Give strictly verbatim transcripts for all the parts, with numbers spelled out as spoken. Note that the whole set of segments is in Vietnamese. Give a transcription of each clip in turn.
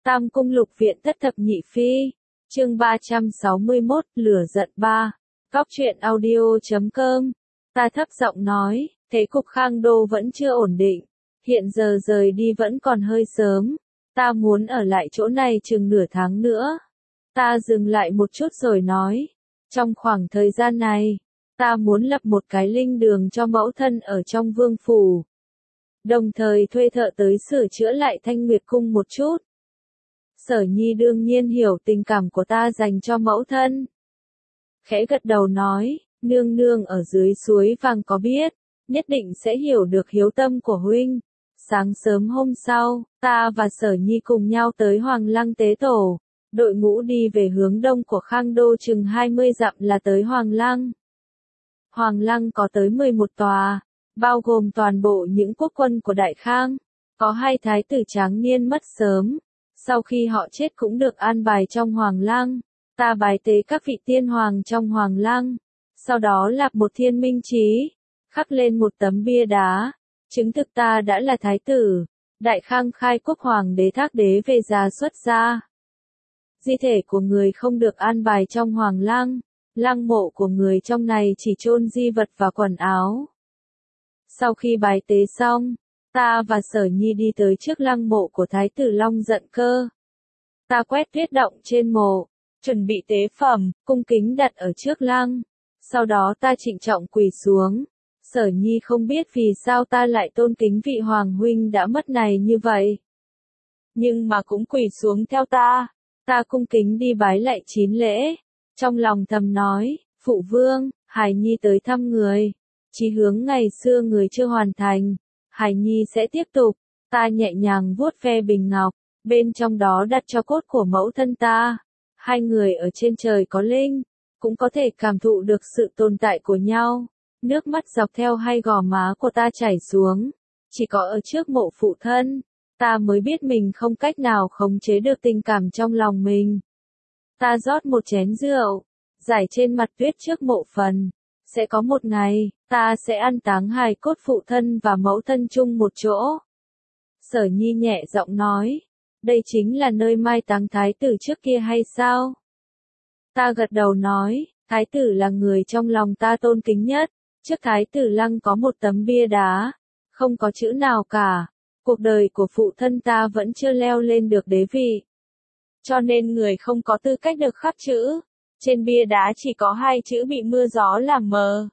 Tam cung lục viện thất thập nhị phi. Chương ba trăm sáu mươi mốt, lửa giận ba. Góc truyện audio chấm com. Ta thấp giọng nói, thế cục Khang Đô vẫn chưa ổn định. Hiện giờ rời đi vẫn còn hơi sớm. Ta muốn ở lại chỗ này chừng nửa tháng nữa. Ta dừng lại một chút rồi nói. Trong khoảng thời gian này, ta muốn lập một cái linh đường cho mẫu thân ở trong vương phủ. Đồng thời thuê thợ tới sửa chữa lại Thanh Nguyệt cung một chút. Sở Nhi đương nhiên hiểu tình cảm của ta dành cho mẫu thân. Khẽ gật đầu nói, nương nương ở dưới suối vàng có biết, nhất định sẽ hiểu được hiếu tâm của huynh. Sáng sớm hôm sau, ta và Sở Nhi cùng nhau tới Hoàng Lăng tế tổ. Đội ngũ đi về hướng đông của Khang Đô chừng hai mươi dặm là tới Hoàng Lăng. Hoàng Lăng có tới mười một tòa, bao gồm toàn bộ những quốc quân của Đại Khang. Có hai thái tử tráng niên mất sớm. Sau khi họ chết cũng được an bài trong Hoàng Lăng. Ta bài tế các vị tiên hoàng trong Hoàng Lăng. Sau đó lập một thiên minh chí, khắc lên một tấm bia đá, chứng thực ta đã là thái tử. Đại Khang khai quốc hoàng đế Thác Đế về già xuất gia. Di thể của người không được an bài trong Hoàng Lăng. Lăng mộ của người trong này chỉ chôn di vật và quần áo. Sau khi bài tế xong, ta và Sở Nhi đi tới trước lăng mộ của Thái tử Long Giận Cơ. Ta quét tuyết động trên mộ, chuẩn bị tế phẩm, cung kính đặt ở trước lăng. Sau đó ta trịnh trọng quỳ xuống. Sở Nhi không biết vì sao ta lại tôn kính vị hoàng huynh đã mất này như vậy. Nhưng mà cũng quỳ xuống theo ta. Ta cung kính đi bái lại chín lễ. Trong lòng thầm nói, phụ vương, Hải Nhi tới thăm người. Chí hướng ngày xưa người chưa hoàn thành. Hải Nhi sẽ tiếp tục. Ta nhẹ nhàng vuốt ve bình ngọc, bên trong đó đặt cho cốt của mẫu thân ta. Hai người ở trên trời có linh, cũng có thể cảm thụ được sự tồn tại của nhau. Nước mắt dọc theo hai gò má của ta chảy xuống. Chỉ có ở trước mộ phụ thân, ta mới biết mình không cách nào khống chế được tình cảm trong lòng mình. Ta rót một chén rượu, rải trên mặt tuyết trước mộ phần. Sẽ có một ngày, ta sẽ an táng hài cốt phụ thân và mẫu thân chung một chỗ. Sở Nhi nhẹ giọng nói, đây chính là nơi mai táng thái tử trước kia hay sao? Ta gật đầu nói, thái tử là người trong lòng ta tôn kính nhất. Trước thái tử lăng có một tấm bia đá, không có chữ nào cả. Cuộc đời của phụ thân ta vẫn chưa leo lên được đế vị. Cho nên người không có tư cách được khắc chữ. Trên bia đá chỉ có hai chữ bị mưa gió làm mờ.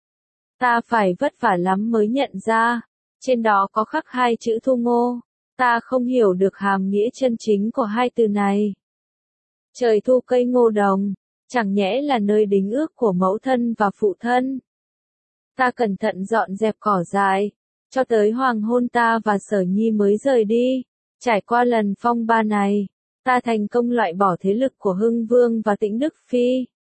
Ta phải vất vả lắm mới nhận ra. Trên đó có khắc hai chữ Thu Ngô. Ta không hiểu được hàm nghĩa chân chính của hai từ này. Trời thu cây ngô đồng, chẳng nhẽ là nơi đính ước của mẫu thân và phụ thân. Ta cẩn thận dọn dẹp cỏ dại, cho tới hoàng hôn ta và Sở Nhi mới rời đi. Trải qua lần phong ba này, ta thành công loại bỏ thế lực của Hưng Vương và Tĩnh Đức Phi.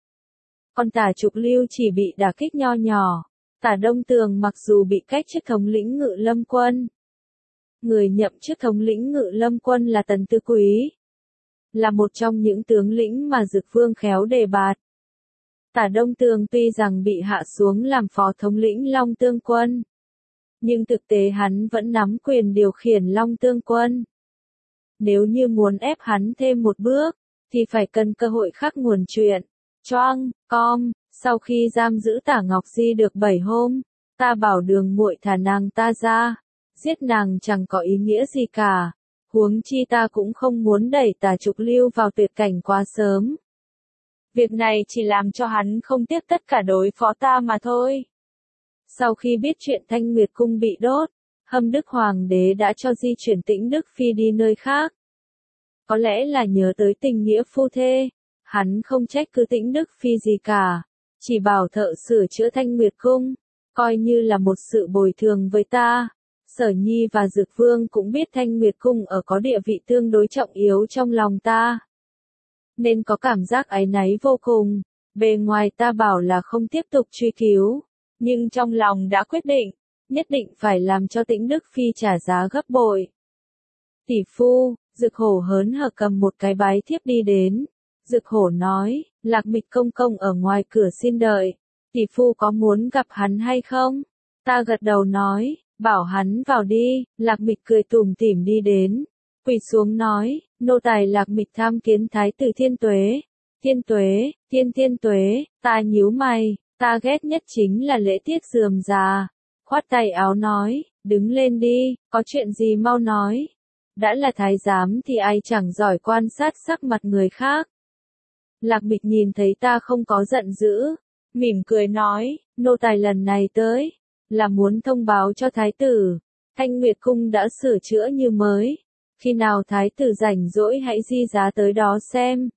Còn Tả Trục Lưu chỉ bị đả kích nho nhỏ. Tả Đông Tường mặc dù bị cách chức thống lĩnh Ngự Lâm Quân. Người nhậm chức thống lĩnh Ngự Lâm Quân là Tần Tư Quý. Là một trong những tướng lĩnh mà Dực Vương khéo đề bạt. Tả Đông Tường tuy rằng bị hạ xuống làm phó thống lĩnh Long Tương Quân. Nhưng thực tế hắn vẫn nắm quyền điều khiển Long Tương Quân. Nếu như muốn ép hắn thêm một bước, thì phải cần cơ hội khắc nguồn chuyện. Choang, com, sau khi giam giữ Tả Ngọc Di được bảy hôm, ta bảo Đường muội thả nàng ta ra. Giết nàng chẳng có ý nghĩa gì cả. Huống chi ta cũng không muốn đẩy Tả Trục Lưu vào tuyệt cảnh quá sớm. Việc này chỉ làm cho hắn không tiếc tất cả đối phó ta mà thôi. Sau khi biết chuyện Thanh Nguyệt cung bị đốt, Hâm Đức Hoàng đế đã cho di chuyển Tĩnh Đức Phi đi nơi khác. Có lẽ là nhớ tới tình nghĩa phu thê, hắn không trách cứ Tĩnh Đức Phi gì cả, chỉ bảo thợ sửa chữa Thanh Nguyệt cung, coi như là một sự bồi thường với ta. Sở Nhi và Dực Vương cũng biết Thanh Nguyệt cung ở có địa vị tương đối trọng yếu trong lòng ta, nên có cảm giác áy náy vô cùng. Bề ngoài ta bảo là không tiếp tục truy cứu, nhưng trong lòng đã quyết định, nhất định phải làm cho Tĩnh Đức Phi trả giá gấp bội. Tỷ phu, Dực Hổ hớn hở cầm một cái bái thiếp đi đến. Dực Hổ nói, Lạc Mịch công công ở ngoài cửa xin đợi. Tỷ phu có muốn gặp hắn hay không? Ta gật đầu nói, bảo hắn vào đi. Lạc Mịch cười tủm tỉm đi đến. quỳ xuống nói, nô tài Lạc Mịch tham kiến thái tử Thiên Tuế. Thiên Tuế, Thiên Thiên Tuế, ta nhíu mày, ta ghét nhất chính là lễ tiết rườm rà. Khoát tay áo nói, đứng lên đi, có chuyện gì mau nói. Đã là thái giám thì ai chẳng giỏi quan sát sắc mặt người khác. Lạc Mịch nhìn thấy ta không có giận dữ, mỉm cười nói, nô tài lần này tới, là muốn thông báo cho thái tử, Thanh Nguyệt Cung đã sửa chữa như mới, khi nào thái tử rảnh rỗi hãy di giá tới đó xem.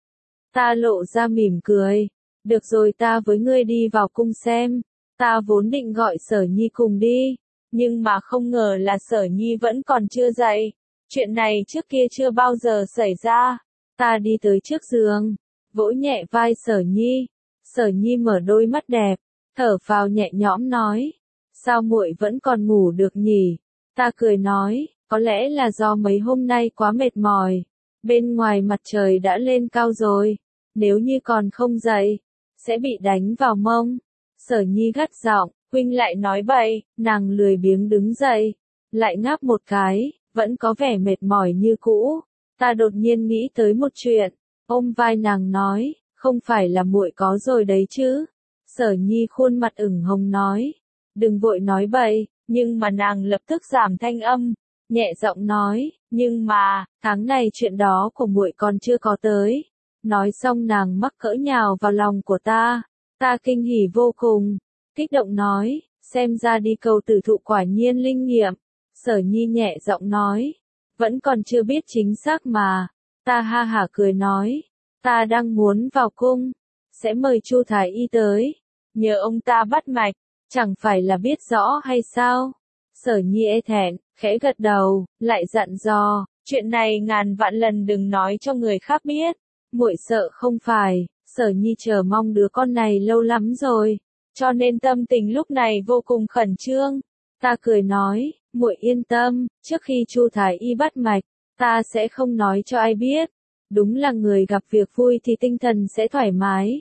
Ta lộ ra mỉm cười, được rồi ta với ngươi đi vào cung xem, ta vốn định gọi Sở Nhi cùng đi, nhưng mà không ngờ là Sở Nhi vẫn còn chưa dậy, chuyện này trước kia chưa bao giờ xảy ra, ta đi tới trước giường, vỗ nhẹ vai Sở Nhi, Sở Nhi mở đôi mắt đẹp, thở phào nhẹ nhõm nói, sao muội vẫn còn ngủ được nhỉ? Ta cười nói, có lẽ là do mấy hôm nay quá mệt mỏi, bên ngoài mặt trời đã lên cao rồi, nếu như còn không dậy, sẽ bị đánh vào mông. Sở Nhi gắt giọng, huynh lại nói bậy, nàng lười biếng đứng dậy, lại ngáp một cái, vẫn có vẻ mệt mỏi như cũ. Ta đột nhiên nghĩ tới một chuyện, ôm vai nàng nói, không phải là muội có rồi đấy chứ? Sở Nhi khuôn mặt ửng hồng nói, đừng vội nói bậy, nhưng mà nàng lập tức giảm thanh âm, nhẹ giọng nói, nhưng mà, tháng này chuyện đó của muội còn chưa có tới. Nói xong nàng mắc cỡ nhào vào lòng của ta, ta kinh hỉ vô cùng, kích động nói, xem ra đi cầu tử thụ quả nhiên linh nghiệm. Sở Nhi nhẹ giọng nói, vẫn còn chưa biết chính xác mà. Ta ha hả cười nói, ta đang muốn vào cung, sẽ mời Chu Thái Y tới, nhờ ông ta bắt mạch, chẳng phải là biết rõ hay sao? Sở Nhi e thẹn, khẽ gật đầu, lại dặn dò, chuyện này ngàn vạn lần đừng nói cho người khác biết. Muội sợ không phải, Sở Nhi chờ mong đứa con này lâu lắm rồi, cho nên tâm tình lúc này vô cùng khẩn trương. Ta cười nói, muội yên tâm, trước khi Chu Thái Y bắt mạch, ta sẽ không nói cho ai biết. Đúng là người gặp việc vui thì tinh thần sẽ thoải mái.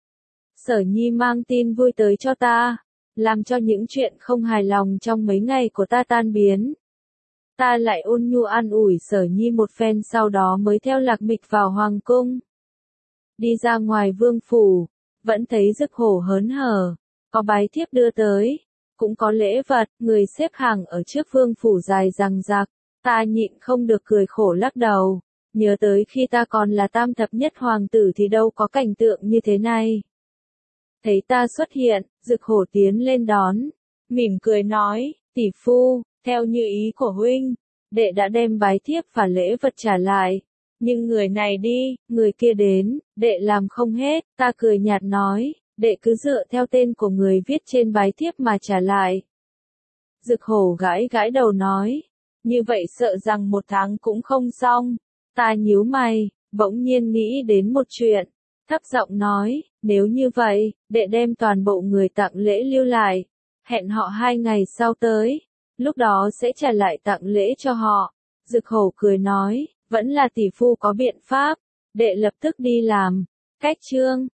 Sở Nhi mang tin vui tới cho ta, làm cho những chuyện không hài lòng trong mấy ngày của ta tan biến. Ta lại ôn nhu an ủi Sở Nhi một phen sau đó mới theo Lạc Mịch vào hoàng cung. Đi ra ngoài vương phủ, vẫn thấy Dực Hổ hớn hở, có bái thiếp đưa tới, cũng có lễ vật, người xếp hàng ở trước vương phủ dài dằng dặc, ta nhịn không được cười khổ lắc đầu, nhớ tới khi ta còn là tam thập nhất hoàng tử thì đâu có cảnh tượng như thế này. Thấy ta xuất hiện, Dực Hổ tiến lên đón, mỉm cười nói, tỷ phu, theo như ý của huynh, đệ đã đem bái thiếp và lễ vật trả lại. Nhưng người này đi, người kia đến, đệ làm không hết, ta cười nhạt nói, đệ cứ dựa theo tên của người viết trên bái thiếp mà trả lại. Dực Hổ gãi gãi đầu nói, như vậy sợ rằng một tháng cũng không xong. Ta nhíu mày, bỗng nhiên nghĩ đến một chuyện, thấp giọng nói, nếu như vậy, đệ đem toàn bộ người tặng lễ lưu lại, hẹn họ hai ngày sau tới, lúc đó sẽ trả lại tặng lễ cho họ. Dực Hổ cười nói, vẫn là tỷ phu có biện pháp, đệ lập tức đi làm. Cách chương